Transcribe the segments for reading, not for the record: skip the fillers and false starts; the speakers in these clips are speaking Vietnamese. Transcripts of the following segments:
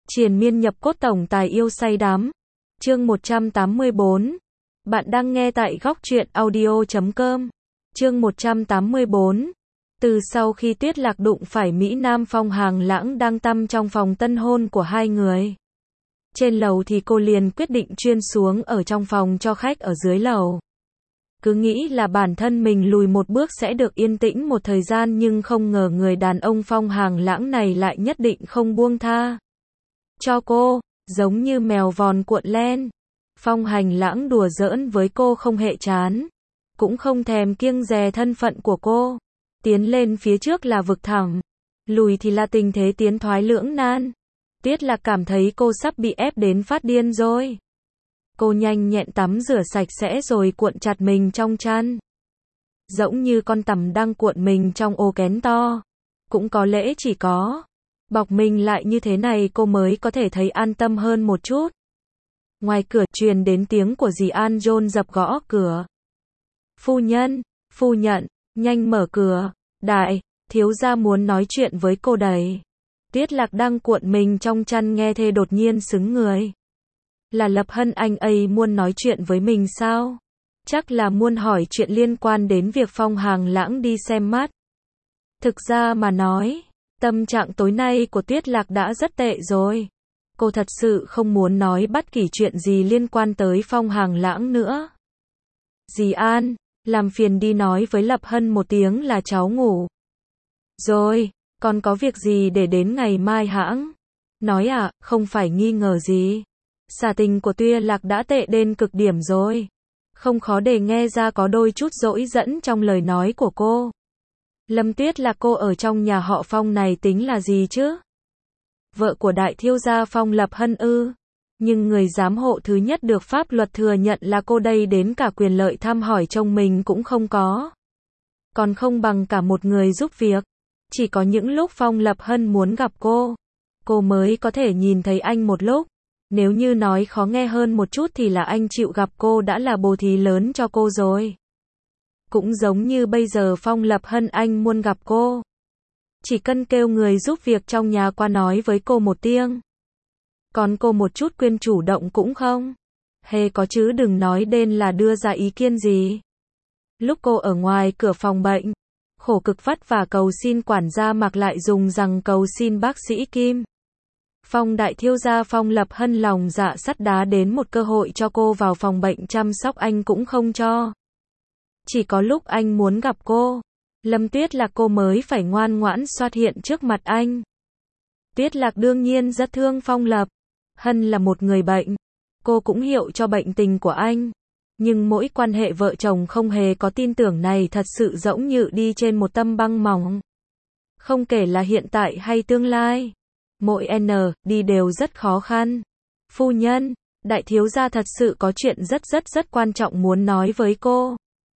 Triền miên nhập cốt tổng tài yêu say đắm. Chương 184. Bạn đang nghe tại góc truyện audio.com. Chương 184. Từ sau khi Tuyết Lạc đụng phải Mỹ Nam Phong Hàng Lãng đang tăm trong phòng tân hôn của hai người. Trên lầu thì cô liền quyết định chuyên xuống ở trong phòng cho khách ở dưới lầu. Cứ nghĩ là bản thân mình lùi một bước sẽ được yên tĩnh một thời gian, nhưng không ngờ người đàn ông Phong Hàng Lãng này lại nhất định không buông tha cho cô, giống như mèo vòn cuộn len. Phong Hành Lãng đùa giỡn với cô không hề chán, cũng không thèm kiêng dè thân phận của cô. Tiến lên phía trước là vực thẳm, lùi thì là tình thế tiến thoái lưỡng nan. Tuyết Lạc cảm thấy cô sắp bị ép đến phát điên rồi. Cô nhanh nhẹn tắm rửa sạch sẽ rồi cuộn chặt mình trong chăn, giống như con tằm đang cuộn mình trong ô kén to. Cũng có lẽ chỉ có bọc mình lại như thế này cô mới có thể thấy an tâm hơn một chút. Ngoài cửa truyền đến tiếng của dì An dồn dập gõ cửa. Phu nhân, nhanh mở cửa, đại thiếu gia muốn nói chuyện với cô đấy. Tuyết Lạc đang cuộn mình trong chăn nghe thế đột nhiên sững người. Là Lập Hân anh ấy muốn nói chuyện với mình sao? Chắc là muốn hỏi chuyện liên quan đến việc Phong Hàng Lãng đi xem mắt. Thực ra mà nói, tâm trạng tối nay của Tuyết Lạc đã rất tệ rồi. Cô thật sự không muốn nói bất kỳ chuyện gì liên quan tới Phong Hàng Lãng nữa. Dì An, làm phiền đi nói với Lập Hân một tiếng là cháu ngủ rồi, còn có việc gì để đến ngày mai hãng nói à? Không phải nghi ngờ gì. Xả tình của Tuyết Lạc đã tệ đến cực điểm rồi. Không khó để nghe ra có đôi chút dỗi dẫn trong lời nói của cô. Lâm Tuyết Lạc cô ở trong nhà họ Phong này tính là gì chứ? Vợ của đại thiếu gia Phong Lập Hân ư? Nhưng người giám hộ thứ nhất được pháp luật thừa nhận là cô đây, đến cả quyền lợi thăm hỏi chồng mình cũng không có. Còn không bằng cả một người giúp việc. Chỉ có những lúc Phong Lập Hân muốn gặp cô mới có thể nhìn thấy anh một lúc. Nếu như nói khó nghe hơn một chút thì là anh chịu gặp cô đã là bồ thí lớn cho cô rồi. Cũng giống như bây giờ Phong Lập Hân anh muốn gặp cô, chỉ cần kêu người giúp việc trong nhà qua nói với cô một tiếng. Còn cô một chút quyền chủ động cũng không hề có, chứ đừng nói đến là đưa ra ý kiến gì. Lúc cô ở ngoài cửa phòng bệnh, khổ cực vất vả cầu xin quản gia Mạc lại dùng rằng cầu xin bác sĩ Kim. Phong đại thiếu gia Phong Lập Hân lòng dạ sắt đá đến một cơ hội cho cô vào phòng bệnh chăm sóc anh cũng không cho. Chỉ có lúc anh muốn gặp cô, Lâm Tuyết Lạc cô mới phải ngoan ngoãn xuất hiện trước mặt anh. Tuyết Lạc đương nhiên rất thương Phong Lập Hân là một người bệnh. Cô cũng hiểu cho bệnh tình của anh. Nhưng mỗi quan hệ vợ chồng không hề có tin tưởng này thật sự giống như đi trên một tấm băng mỏng. Không kể là hiện tại hay tương lai, mỗi đi đều rất khó khăn. Phu nhân, đại thiếu gia thật sự có chuyện rất quan trọng muốn nói với cô.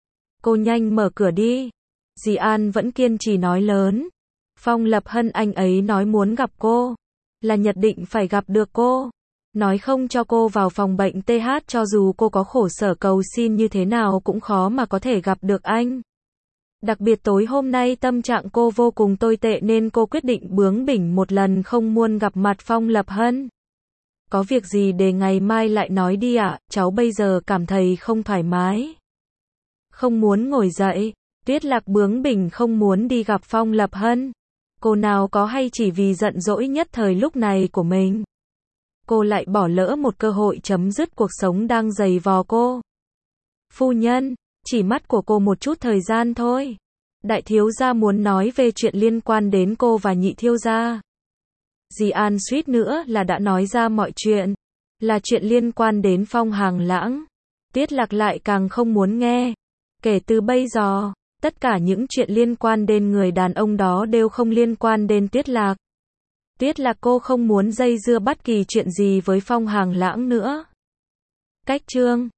Cô nhanh mở cửa đi. Dì An vẫn kiên trì nói lớn. Phong Lập Hân anh ấy nói muốn gặp cô, là nhất định phải gặp được cô. Nói không cho cô vào phòng bệnh TH, cho dù cô có khổ sở cầu xin như thế nào cũng khó mà có thể gặp được anh. Đặc biệt tối hôm nay tâm trạng cô vô cùng tồi tệ nên cô quyết định bướng bỉnh một lần không muốn gặp mặt Phong Lập Hân. Có việc gì để ngày mai lại nói đi ạ, cháu bây giờ cảm thấy không thoải mái. Không muốn ngồi dậy. Tuyết Lạc bướng bỉnh không muốn đi gặp Phong Lập Hân. Cô nào có hay chỉ vì giận dỗi nhất thời lúc này của mình. Cô lại bỏ lỡ một cơ hội chấm dứt cuộc sống đang giày vò cô. Phu nhân, chỉ mắt của cô một chút thời gian thôi. Đại thiếu gia muốn nói về chuyện liên quan đến cô và nhị thiếu gia. Dì An suýt nữa là đã nói ra mọi chuyện. Là chuyện liên quan đến Phong Hàng Lãng. Tuyết Lạc lại càng không muốn nghe. Kể từ bây giờ, tất cả những chuyện liên quan đến người đàn ông đó đều không liên quan đến Tuyết Lạc. Tuyết Lạc cô không muốn dây dưa bất kỳ chuyện gì với Phong Hàng Lãng nữa. Cách chương